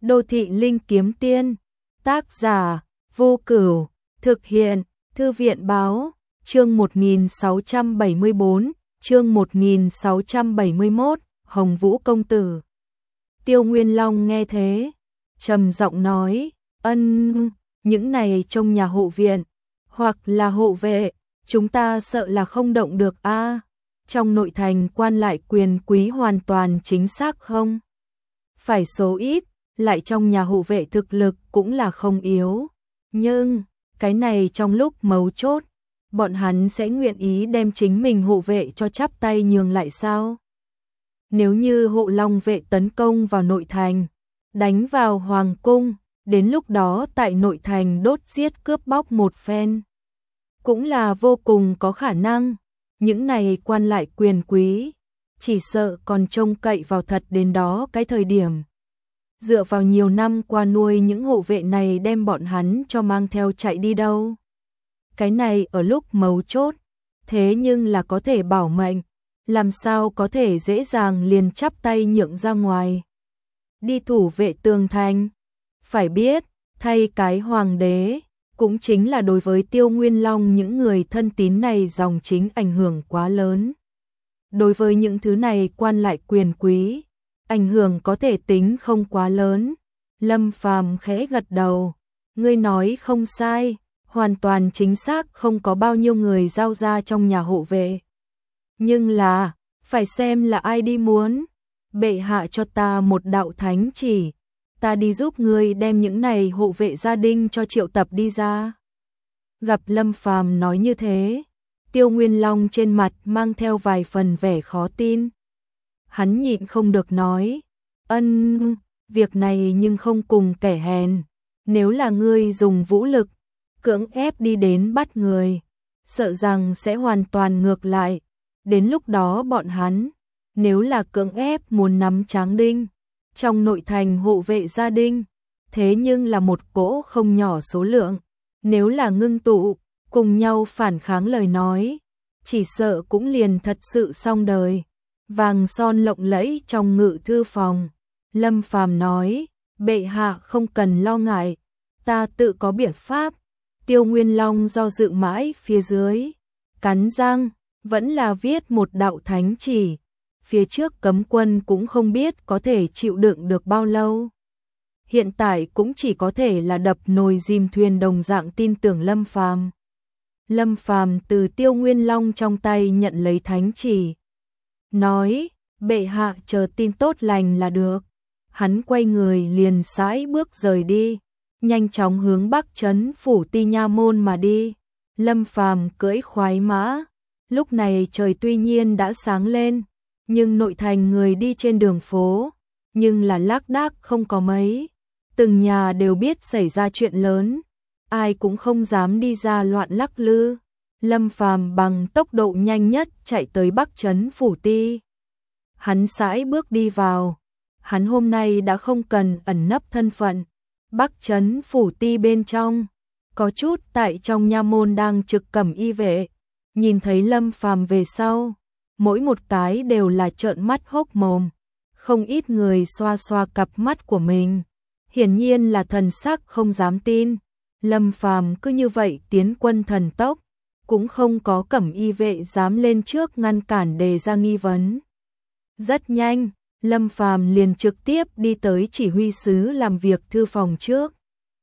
Đô thị linh kiếm tiên, tác giả, Vô Cửu, thực hiện, Thư viện báo, chương 1674, chương 1671, Hồng Vũ công tử. Tiêu Nguyên Long nghe thế, trầm giọng nói, những này trong nhà hộ viện, hoặc là hộ vệ, chúng ta sợ là không động được a. Trong nội thành quan lại quyền quý hoàn toàn chính xác không? Phải số ít, lại trong nhà hộ vệ thực lực cũng là không yếu. Nhưng, cái này trong lúc mấu chốt, bọn hắn sẽ nguyện ý đem chính mình hộ vệ cho chắp tay nhường lại sao? Nếu như hộ long vệ tấn công vào nội thành, đánh vào hoàng cung, đến lúc đó tại nội thành đốt giết cướp bóc một phen, cũng là vô cùng có khả năng. Những này quan lại quyền quý, chỉ sợ còn trông cậy vào thật đến đó cái thời điểm. Dựa vào nhiều năm qua nuôi những hộ vệ này đem bọn hắn cho mang theo chạy đi đâu. Cái này ở lúc mấu chốt, thế nhưng là có thể bảo mệnh, làm sao có thể dễ dàng liền chắp tay nhượng ra ngoài. Đi thủ vệ tường thành, phải biết, thay cái hoàng đế, cũng chính là đối với Tiêu Nguyên Long những người thân tín này dòng chính ảnh hưởng quá lớn. Đối với những thứ này quan lại quyền quý, ảnh hưởng có thể tính không quá lớn. Lâm Phàm khẽ gật đầu, ngươi nói không sai, hoàn toàn chính xác, không có bao nhiêu người giao ra trong nhà hộ vệ. Nhưng là, phải xem là ai đi muốn. Bệ hạ cho ta một đạo thánh chỉ, ta đi giúp ngươi đem những này hộ vệ gia đình cho triệu tập đi ra. Gặp Lâm Phàm nói như thế, Tiêu Nguyên Long trên mặt mang theo vài phần vẻ khó tin. Hắn nhịn không được nói, việc này nhưng không cùng kẻ hèn. Nếu là ngươi dùng vũ lực, cưỡng ép đi đến bắt người, sợ rằng sẽ hoàn toàn ngược lại. Đến lúc đó bọn hắn, nếu là cưỡng ép muốn nắm Tráng Đinh, trong nội thành hộ vệ gia đình, thế nhưng là một cỗ không nhỏ số lượng. Nếu là ngưng tụ, cùng nhau phản kháng lời nói, chỉ sợ cũng liền thật sự xong đời. Vàng son lộng lẫy trong ngự thư phòng, Lâm Phàm nói, bệ hạ không cần lo ngại, ta tự có biện pháp. Tiêu Nguyên Long do dự mãi phía dưới, cắn răng, vẫn là viết một đạo thánh chỉ. Phía trước cấm quân cũng không biết có thể chịu đựng được bao lâu. Hiện tại cũng chỉ có thể là đập nồi dìm thuyền đồng dạng tin tưởng Lâm Phàm. Lâm Phàm từ Tiêu Nguyên Long trong tay nhận lấy thánh chỉ, nói, bệ hạ chờ tin tốt lành là được. Hắn quay người liền sải bước rời đi, nhanh chóng hướng Bắc Trấn phủ Ti Nha môn mà đi. Lâm Phàm cưỡi khoái mã, lúc này trời tuy nhiên đã sáng lên, nhưng nội thành người đi trên đường phố, nhưng là lác đác không có mấy. Từng nhà đều biết xảy ra chuyện lớn, ai cũng không dám đi ra loạn lắc lư. Lâm Phàm bằng tốc độ nhanh nhất chạy tới Bắc Trấn phủ Ti. Hắn sải bước đi vào, hắn hôm nay đã không cần ẩn nấp thân phận. Bắc Trấn phủ Ti bên trong, có chút tại trong nha môn đang trực cẩm y vệ, nhìn thấy Lâm Phàm về sau, mỗi một cái đều là trợn mắt hốc mồm. Không ít người xoa xoa cặp mắt của mình, hiển nhiên là thần sắc không dám tin. Lâm Phàm cứ như vậy tiến quân thần tốc, cũng không có cẩm y vệ dám lên trước ngăn cản đề ra nghi vấn. Rất nhanh, Lâm Phàm liền trực tiếp đi tới chỉ huy sứ làm việc thư phòng trước.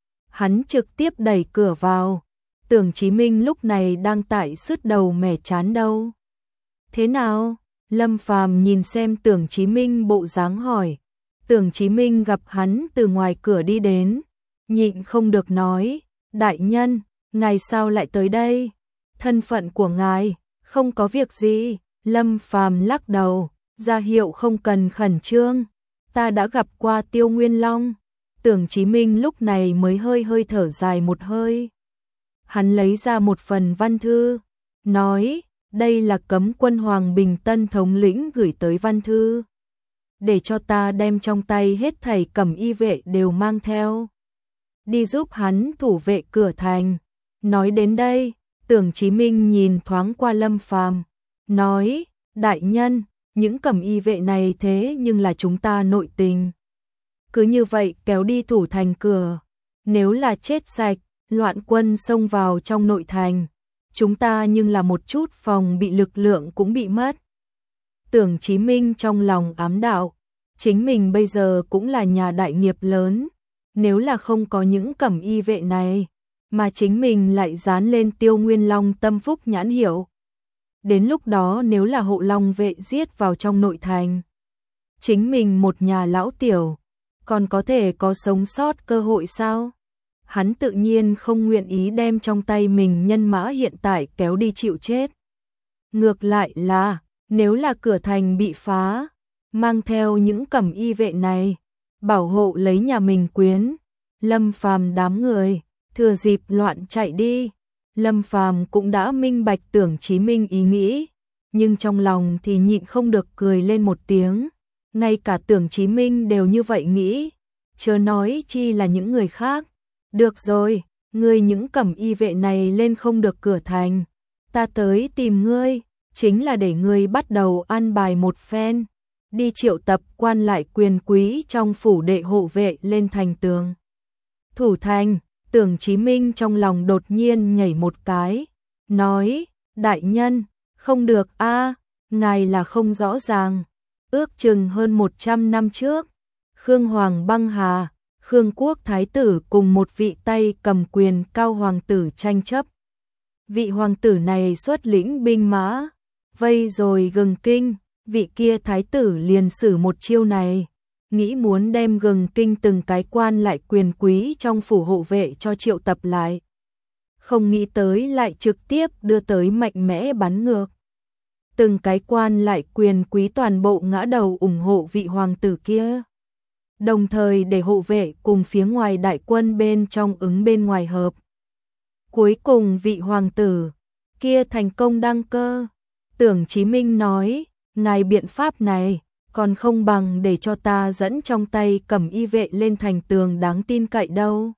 Hắn trực tiếp đẩy cửa vào, Tưởng Chí Minh lúc này đang tại sứt đầu mẻ chán đâu. Thế nào? Lâm Phàm nhìn xem Tưởng Chí Minh bộ dáng hỏi. Tưởng Chí Minh gặp hắn từ ngoài cửa đi đến, nhịn không được nói, đại nhân, ngài sao lại tới đây? Thân phận của ngài, không có việc gì. Lâm Phàm lắc đầu, ra hiệu không cần khẩn trương, ta đã gặp qua Tiêu Nguyên Long. Tưởng Chí Minh lúc này mới hơi thở dài một hơi. Hắn lấy ra một phần văn thư, nói, đây là cấm quân Hoàng Bình Tân thống lĩnh gửi tới văn thư, để cho ta đem trong tay hết thảy cẩm y vệ đều mang theo, đi giúp hắn thủ vệ cửa thành. Nói đến đây, Tưởng Chí Minh nhìn thoáng qua Lâm Phàm, nói, đại nhân, những cẩm y vệ này thế nhưng là chúng ta nội tình. cứ như vậy kéo đi thủ thành cửa. Nếu là chết sạch, loạn quân xông vào trong nội thành, chúng ta nhưng là một chút phòng bị lực lượng cũng bị mất. Tưởng Chí Minh trong lòng ám đạo, chính mình bây giờ cũng là nhà đại nghiệp lớn, nếu là không có những cẩm y vệ này, mà chính mình lại dán lên Tiêu Nguyên Long tâm phúc nhãn hiệu. Đến lúc đó nếu là hộ long vệ giết vào trong nội thành, chính mình một nhà lão tiểu, còn có thể có sống sót cơ hội sao? Hắn tự nhiên không nguyện ý đem trong tay mình nhân mã hiện tại kéo đi chịu chết. Ngược lại là, nếu là cửa thành bị phá, mang theo những cẩm y vệ này, bảo hộ lấy nhà mình quyến, Lâm Phàm đám người, thừa dịp loạn chạy đi. Lâm Phàm cũng đã minh bạch Tưởng Chí Minh ý nghĩ, nhưng trong lòng thì nhịn không được cười lên một tiếng. Ngay cả Tưởng Chí Minh đều như vậy nghĩ, chớ nói chi là những người khác. Được rồi, ngươi những cẩm y vệ này lên không được cửa thành, ta tới tìm ngươi, chính là để ngươi bắt đầu an bài một phen, đi triệu tập quan lại quyền quý trong phủ đệ hộ vệ lên thành tường. Thủ thành, Tưởng Chí Minh trong lòng đột nhiên nhảy một cái, nói, đại nhân, không được a, ngài là không rõ ràng. Ước chừng hơn 100 năm trước, Khương Hoàng Băng Hà, Khương Quốc Thái tử cùng một vị tay cầm quyền cao hoàng tử tranh chấp. Vị hoàng tử này xuất lĩnh binh mã, vây rồi Gừng Kinh, vị kia thái tử liền sử một chiêu này, nghĩ muốn đem Gừng Kinh từng cái quan lại quyền quý trong phủ hộ vệ cho triệu tập lại. Không nghĩ tới lại trực tiếp đưa tới mạnh mẽ bắn ngược. Từng cái quan lại quyền quý toàn bộ ngã đầu ủng hộ vị hoàng tử kia. Đồng thời để hộ vệ cùng phía ngoài đại quân bên trong ứng bên ngoài hợp. Cuối cùng vị hoàng tử kia thành công đăng cơ. Tưởng Chí Minh nói, ngài biện pháp này còn không bằng để cho ta dẫn trong tay cẩm y vệ lên thành tường đáng tin cậy đâu.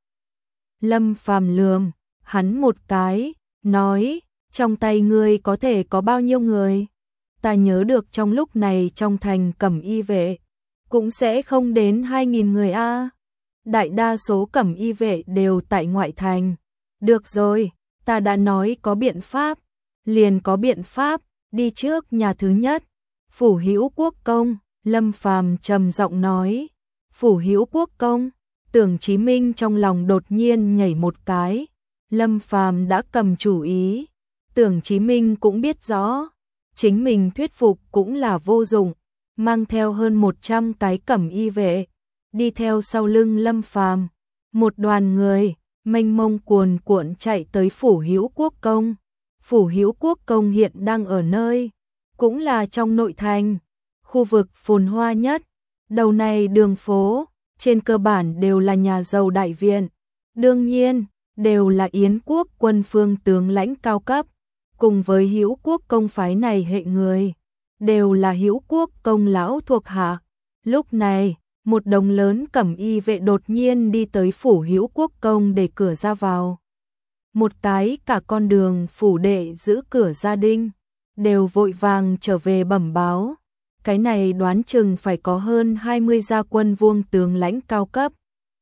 Lâm Phàm lườm hắn một cái, nói, trong tay ngươi có thể có bao nhiêu người? Ta nhớ được trong lúc này trong thành cẩm y vệ cũng sẽ không đến 2.000 người a. Đại đa số cẩm y vệ đều tại ngoại thành. Được rồi, ta đã nói có biện pháp, liền có biện pháp, đi trước nhà thứ nhất, Phủ Hữu Quốc Công. Lâm Phàm trầm giọng nói, Phủ Hữu Quốc Công. Tưởng Chí Minh trong lòng đột nhiên nhảy một cái, Lâm Phàm đã cầm chủ ý. Tưởng Chí Minh cũng biết rõ, chính mình thuyết phục cũng là vô dụng, mang theo hơn 100 cái cẩm y vệ, đi theo sau lưng Lâm Phàm, một đoàn người mênh mông cuồn cuộn chạy tới Phủ Hữu Quốc Công. Phủ Hữu Quốc Công hiện đang ở nơi, cũng là trong nội thành, khu vực phồn hoa nhất. Đầu này đường phố, trên cơ bản đều là nhà giàu đại viện, đương nhiên, đều là Yến quốc quân phương tướng lãnh cao cấp, cùng với Hữu Quốc Công phái này hệ người, đều là Hữu Quốc Công lão thuộc hạ. Lúc này, một đống lớn cẩm y vệ đột nhiên đi tới Phủ Hữu Quốc Công để cửa ra vào. Một cái cả con đường phủ đệ giữ cửa gia đình, đều vội vàng trở về bẩm báo. Cái này đoán chừng phải có hơn 20 gia quân vuông tướng lãnh cao cấp.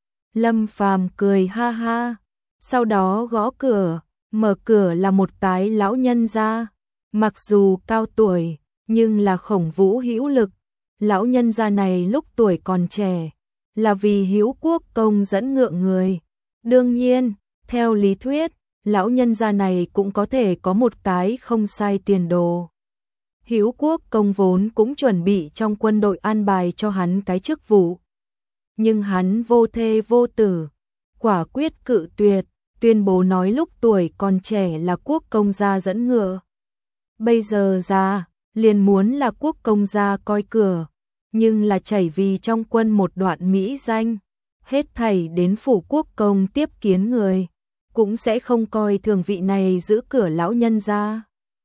Lâm Phàm cười ha ha, sau đó gõ cửa, mở cửa là một cái lão nhân gia, mặc dù cao tuổi, nhưng là khổng vũ hữu lực. Lão nhân gia này lúc tuổi còn trẻ, là vì Hữu Quốc Công dẫn ngựa người. Đương nhiên, theo lý thuyết, lão nhân gia này cũng có thể có một cái không sai tiền đồ. Hữu Quốc Công vốn cũng chuẩn bị trong quân đội an bài cho hắn cái chức vụ. Nhưng hắn vô thê vô tử, quả quyết cự tuyệt, tuyên bố nói lúc tuổi còn trẻ là quốc công gia dẫn ngựa. Bây giờ già, liền muốn là quốc công gia coi cửa, nhưng là chảy vì trong quân một đoạn mỹ danh, hết thảy đến phủ quốc công tiếp kiến người, cũng sẽ không coi thường vị này giữ cửa lão nhân gia.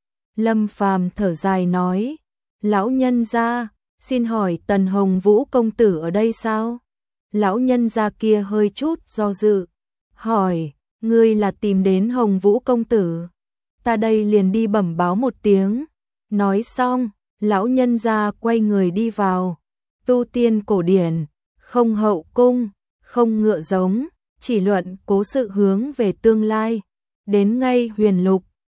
Lâm Phàm thở dài nói, lão nhân gia, xin hỏi Tần Hồng Vũ công tử ở đây sao? Lão nhân gia kia hơi chút do dự, hỏi, ngươi là tìm đến Hồng Vũ công tử? Ta đây liền đi bẩm báo một tiếng. Nói xong, lão nhân gia quay người đi vào. Tu tiên cổ điển, không hậu cung, không ngựa giống, chỉ luận cố sự hướng về tương lai. Đến ngay Huyền Lục,